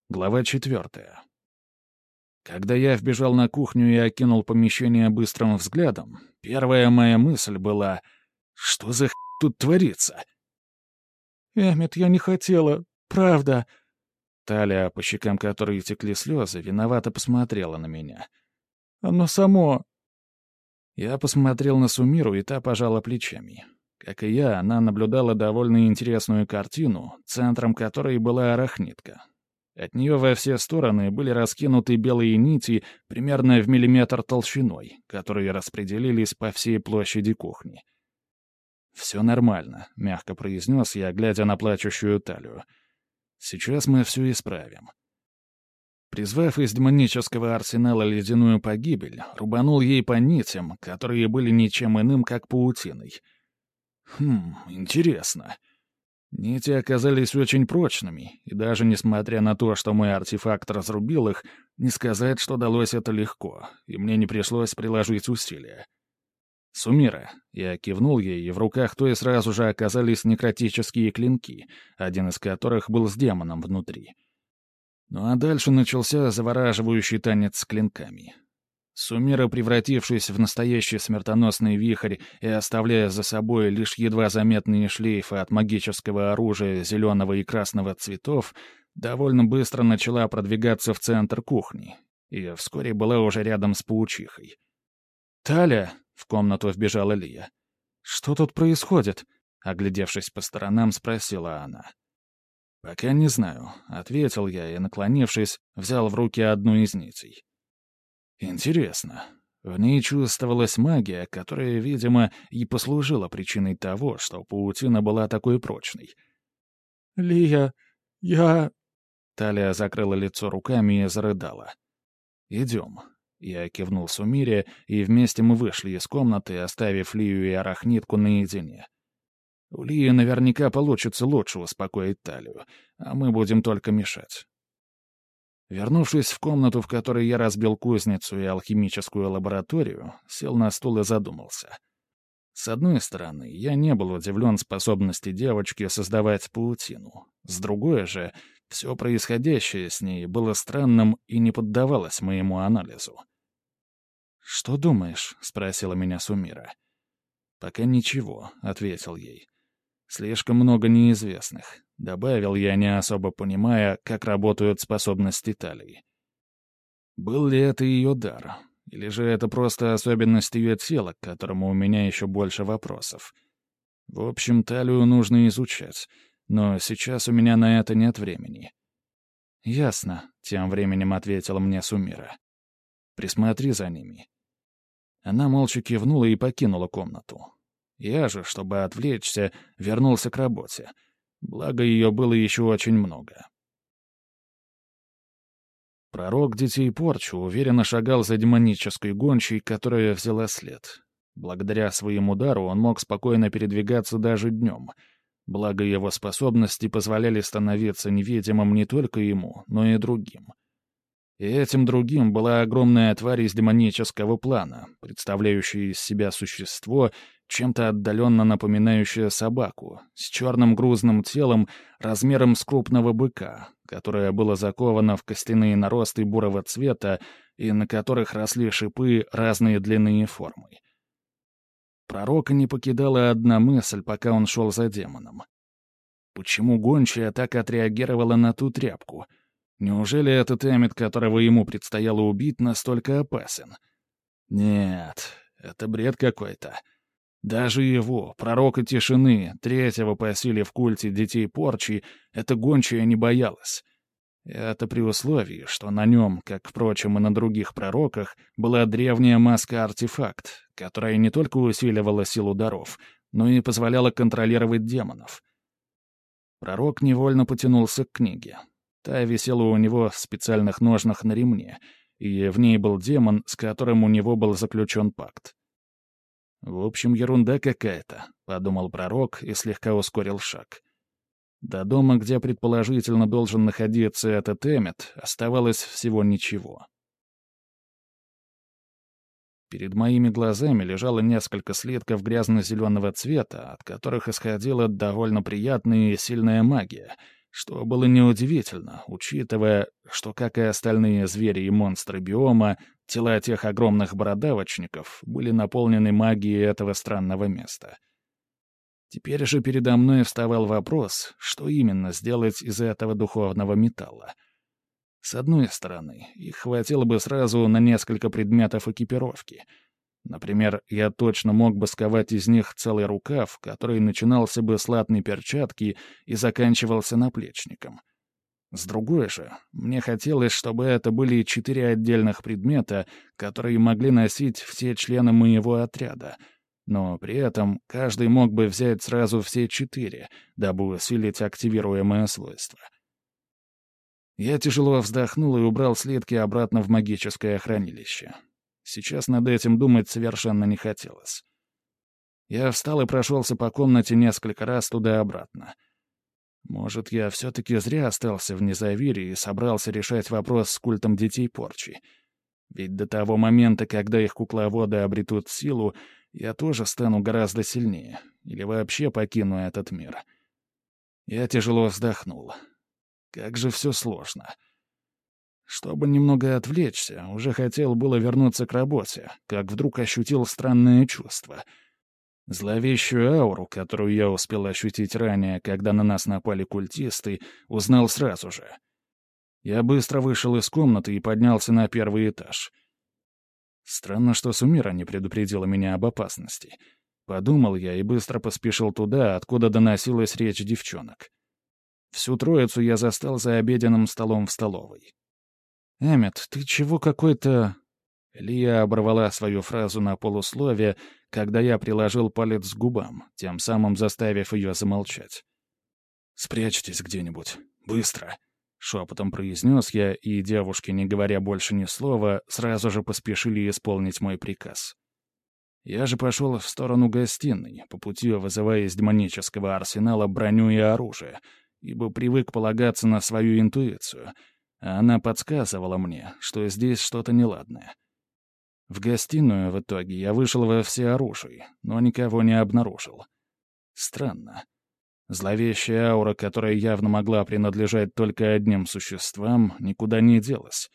Глава 4. Когда я вбежал на кухню и окинул помещение быстрым взглядом, первая моя мысль была: что за тут творится? «Эммет, я не хотела. Правда». Таля, по щекам которой текли слезы, виновато посмотрела на меня. «Оно само». Я посмотрел на Сумиру, и та пожала плечами. Как и я, она наблюдала довольно интересную картину, центром которой была арахнитка. От нее во все стороны были раскинуты белые нити примерно в миллиметр толщиной, которые распределились по всей площади кухни. «Все нормально», — мягко произнес я, глядя на плачущую Талию. «Сейчас мы все исправим». Призвав из демонического арсенала ледяную погибель, рубанул ей по нитям, которые были ничем иным, как паутиной. Интересно. Нити оказались очень прочными, и даже несмотря на то, что мой артефакт разрубил их, не сказать, что далось это легко, и мне не пришлось приложить усилия. «Сумира», — я кивнул ей, и в руках той сразу же оказались некротические клинки, один из которых был с демоном внутри. Ну а дальше начался завораживающий танец с клинками. Сумира, превратившись в настоящий смертоносный вихрь и оставляя за собой лишь едва заметные шлейфы от магического оружия зеленого и красного цветов, довольно быстро начала продвигаться в центр кухни, и вскоре была уже рядом с паучихой. «Таля!» — в комнату вбежала Лия. «Что тут происходит?» — оглядевшись по сторонам, спросила она. «Пока не знаю», — ответил я и, наклонившись, взял в руки одну из нитей. Интересно. В ней чувствовалась магия, которая, видимо, и послужила причиной того, что паутина была такой прочной. «Лия, я...» Талия закрыла лицо руками и зарыдала. «Идем». Я кивнул Сумире, и вместе мы вышли из комнаты, оставив Лию и арахнитку наедине. У Лии наверняка получится лучше успокоить Талию, а мы будем только мешать. Вернувшись в комнату, в которой я разбил кузницу и алхимическую лабораторию, сел на стул и задумался. С одной стороны, я не был удивлен способности девочки создавать паутину. С другой же, все происходящее с ней было странным и не поддавалось моему анализу. «Что думаешь?» — спросила меня Сумира. «Пока ничего», — ответил ей. «Слишком много неизвестных», — добавил я, не особо понимая, как работают способности Талии. Был ли это ее дар? Или же это просто особенность ее тела, к которому у меня еще больше вопросов? В общем, Талию нужно изучать, но сейчас у меня на это нет времени. «Ясно», — тем временем ответила мне Сумира. «Присмотри за ними». Она молча кивнула и покинула комнату. Я же, чтобы отвлечься, вернулся к работе. Благо, ее было еще очень много. Пророк Детей Порчу уверенно шагал за демонической гончей, которая взяла след. Благодаря своему дару он мог спокойно передвигаться даже днем. Благо, его способности позволяли становиться невидимым не только ему, но и другим. И этим другим была огромная тварь из демонического плана, представляющая из себя существо, чем-то отдаленно напоминающее собаку, с черным грузным телом размером с крупного быка, которое было заковано в костяные наросты бурого цвета и на которых росли шипы разной длины и формы. Пророка не покидала одна мысль, пока он шел за демоном. Почему гончая так отреагировала на ту тряпку? Неужели этот Эммет, которого ему предстояло убить, настолько опасен? Нет, это бред какой-то. Даже его, пророка тишины, третьего по силе в культе Детей Порчи, эта гончая не боялась. Это при условии, что на нем, как, впрочем, и на других пророках, была древняя маска-артефакт, которая не только усиливала силу даров, но и позволяла контролировать демонов. Пророк невольно потянулся к книге. Та висела у него в специальных ножнах на ремне, и в ней был демон, с которым у него был заключен пакт. «В общем, ерунда какая-то», — подумал пророк и слегка ускорил шаг. До дома, где предположительно должен находиться этот Эммет, оставалось всего ничего. Перед моими глазами лежало несколько слитков грязно-зеленого цвета, от которых исходила довольно приятная и сильная магия, что было неудивительно, учитывая, что, как и остальные звери и монстры биома, тела тех огромных бородавочников были наполнены магией этого странного места. Теперь же передо мной вставал вопрос, что именно сделать из этого духовного металла. С одной стороны, их хватило бы сразу на несколько предметов экипировки. Например, я точно мог бы сковать из них целый рукав, который начинался бы с латной перчатки и заканчивался наплечником. С другой же, мне хотелось, чтобы это были 4 отдельных предмета, которые могли носить все члены моего отряда, но при этом каждый мог бы взять сразу все 4, дабы усилить активируемое свойство. Я тяжело вздохнул и убрал слитки обратно в магическое хранилище. Сейчас над этим думать совершенно не хотелось. Я встал и прошелся по комнате несколько раз туда-обратно. Может, я все-таки зря остался в Незавире и собрался решать вопрос с культом детей порчи. Ведь до того момента, когда их кукловоды обретут силу, я тоже стану гораздо сильнее, или вообще покину этот мир. Я тяжело вздохнул. Как же все сложно. Чтобы немного отвлечься, уже хотел было вернуться к работе, как вдруг ощутил странное чувство. Зловещую ауру, которую я успел ощутить ранее, когда на нас напали культисты, узнал сразу же. Я быстро вышел из комнаты и поднялся на первый этаж. Странно, что Сумира не предупредила меня об опасности. Подумал я и быстро поспешил туда, откуда доносилась речь девчонок. Всю троицу я застал за обеденным столом в столовой. «Эммет, ты чего какой-то...» Лия оборвала свою фразу на полусловие, когда я приложил палец к губам, тем самым заставив ее замолчать. «Спрячьтесь где-нибудь. Быстро!» — шепотом произнес я, и девушки, не говоря больше ни слова, сразу же поспешили исполнить мой приказ. Я же пошел в сторону гостиной, по пути вызывая из демонического арсенала броню и оружие, ибо привык полагаться на свою интуицию — а она подсказывала мне, что здесь что-то неладное. В гостиную в итоге я вышел во всеоружии, но никого не обнаружил. Странно. Зловещая аура, которая явно могла принадлежать только одним существам, никуда не делась.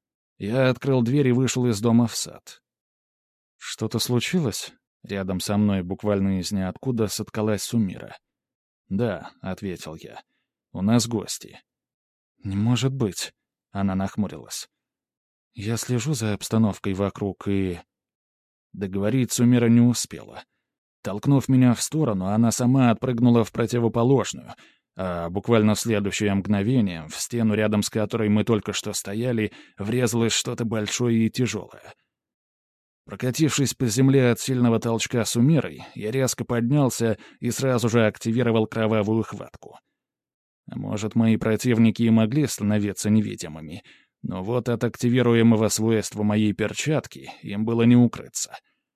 Я открыл дверь и вышел из дома в сад. «Что-то случилось?» Рядом со мной буквально из ниоткуда соткалась Сумира. «Да», — ответил я, — «у нас гости». «Не может быть», — она нахмурилась. «Я слежу за обстановкой вокруг и...» Договорить Сумира не успела. Толкнув меня в сторону, она сама отпрыгнула в противоположную, а буквально в следующее мгновение в стену, рядом с которой мы только что стояли, врезалось что-то большое и тяжелое. Прокатившись по земле от сильного толчка Сумирой, я резко поднялся и сразу же активировал кровавую хватку. Может, мои противники и могли становиться невидимыми, но вот от активируемого свойства моей перчатки им было не укрыться.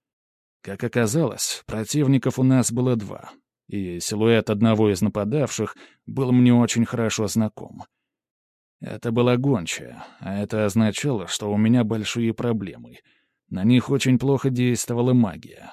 Как оказалось, противников у нас было 2, и силуэт одного из нападавших был мне очень хорошо знаком. Это была гончая, а это означало, что у меня большие проблемы. На них очень плохо действовала магия.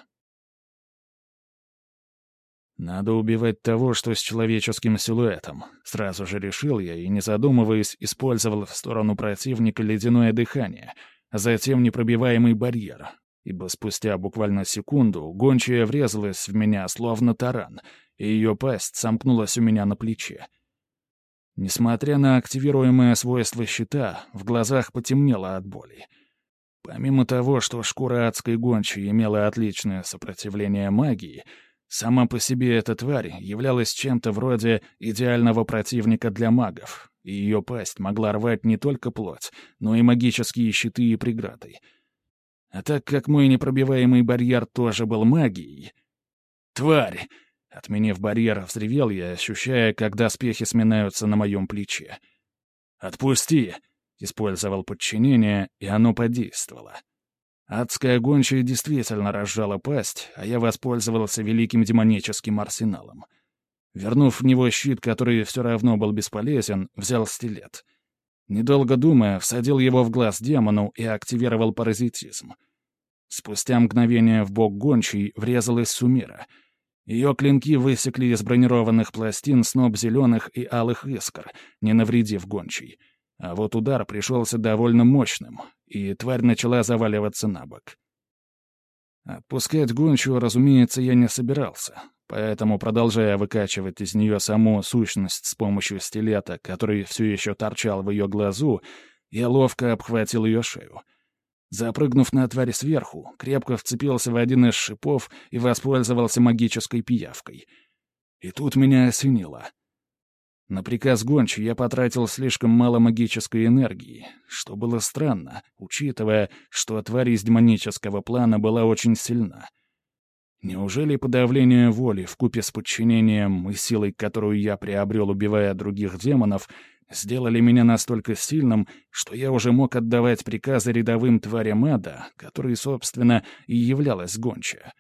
«Надо убивать того, что с человеческим силуэтом», — сразу же решил я и, не задумываясь, использовал в сторону противника ледяное дыхание, а затем непробиваемый барьер, ибо спустя буквально секунду гончая врезалась в меня словно таран, и ее пасть сомкнулась у меня на плече. Несмотря на активируемое свойство щита, в глазах потемнело от боли. Помимо того, что шкура адской гончей имела отличное сопротивление магии, сама по себе эта тварь являлась чем-то вроде идеального противника для магов, и ее пасть могла рвать не только плоть, но и магические щиты и преграды. А так как мой непробиваемый барьер тоже был магией... «Тварь!» — отменив барьер, взревел я, ощущая, как доспехи сминаются на моем плече. «Отпусти!» — использовал подчинение, и оно подействовало. Адская гончая действительно разжала пасть, а я воспользовался великим демоническим арсеналом. Вернув в него щит, который все равно был бесполезен, взял стилет. Недолго думая, всадил его в глаз демону и активировал паразитизм. Спустя мгновение в бок гончей врезалась Сумира. Ее клинки высекли из бронированных пластин сноп зеленых и алых искр, не навредив гончей. А вот удар пришелся довольно мощным, и тварь начала заваливаться на бок. Отпускать гончую, разумеется, я не собирался, поэтому, продолжая выкачивать из нее саму сущность с помощью стилета, который все еще торчал в ее глазу, я ловко обхватил ее шею. Запрыгнув на тварь сверху, крепко вцепился в один из шипов и воспользовался магической пиявкой. И тут меня осенило. На приказ гончей я потратил слишком мало магической энергии, что было странно, учитывая, что тварь из демонического плана была очень сильна. Неужели подавление воли вкупе с подчинением и силой, которую я приобрел, убивая других демонов, сделали меня настолько сильным, что я уже мог отдавать приказы рядовым тварям ада, которые, собственно, и являлась гончая?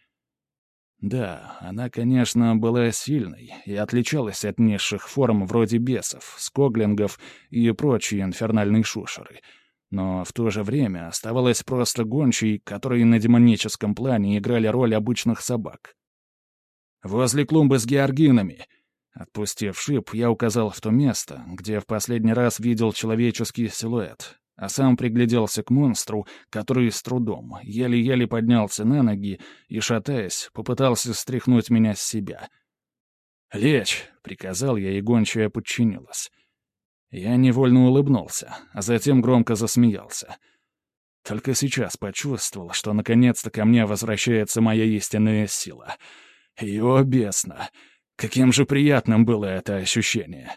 Да, она, конечно, была сильной и отличалась от низших форм вроде бесов, скоглингов и прочие инфернальные шушеры, но в то же время оставалась просто гончей, которые на демоническом плане играли роль обычных собак. «Возле клумбы с георгинами!» Отпустив шип, я указал в то место, где в последний раз видел человеческий силуэт, а сам пригляделся к монстру, который с трудом, еле-еле поднялся на ноги и, шатаясь, попытался стряхнуть меня с себя. «Лечь!» — приказал я, и гончая подчинилась. Я невольно улыбнулся, а затем громко засмеялся. Только сейчас почувствовал, что наконец-то ко мне возвращается моя истинная сила. О, бесно! Каким же приятным было это ощущение!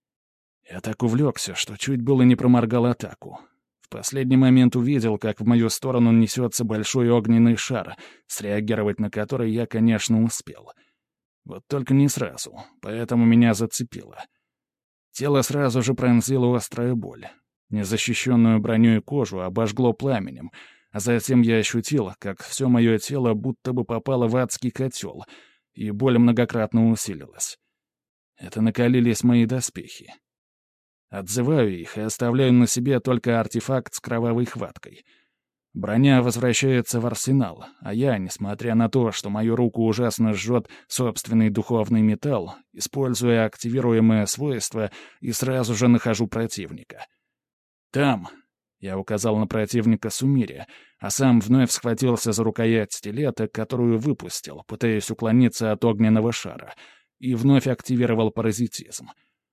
Я так увлекся, что чуть было не проморгал атаку. В последний момент увидел, как в мою сторону несется большой огненный шар, среагировать на который я, конечно, успел. Вот только не сразу, поэтому меня зацепило. Тело сразу же пронзила острая боль. Незащищенную броней кожу обожгло пламенем, а затем я ощутил, как все мое тело будто бы попало в адский котел, и боль многократно усилилась. Это накалились мои доспехи. Отзываю их и оставляю на себе только артефакт с кровавой хваткой. Броня возвращается в арсенал, а я, несмотря на то, что мою руку ужасно жжет собственный духовный металл, используя активируемое свойство, и сразу же нахожу противника. «Там!» — я указал на противника Сумире, а сам вновь схватился за рукоять стилета, которую выпустил, пытаясь уклониться от огненного шара, и вновь активировал паразитизм.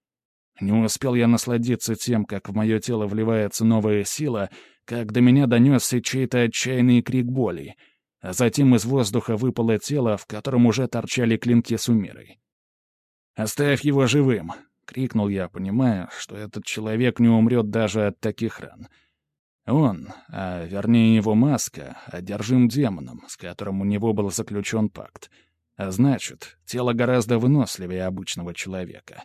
Не успел я насладиться тем, как в мое тело вливается новая сила, как до меня донесся чей-то отчаянный крик боли, а затем из воздуха выпало тело, в котором уже торчали клинки Сумиры. «Оставь его живым!» — крикнул я, понимая, что этот человек не умрет даже от таких ран. Он, а вернее его маска, одержим демоном, с которым у него был заключен пакт. А значит, тело гораздо выносливее обычного человека.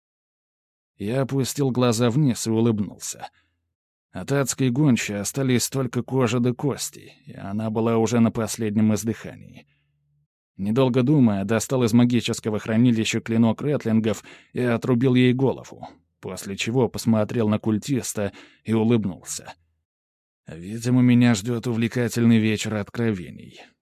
Я опустил глаза вниз и улыбнулся. От адской гончей остались только кожа да кости, и она была уже на последнем издыхании. Недолго думая, достал из магического хранилища клинок ретлингов и отрубил ей голову, после чего посмотрел на культиста и улыбнулся. Видимо, меня ждет увлекательный вечер откровений.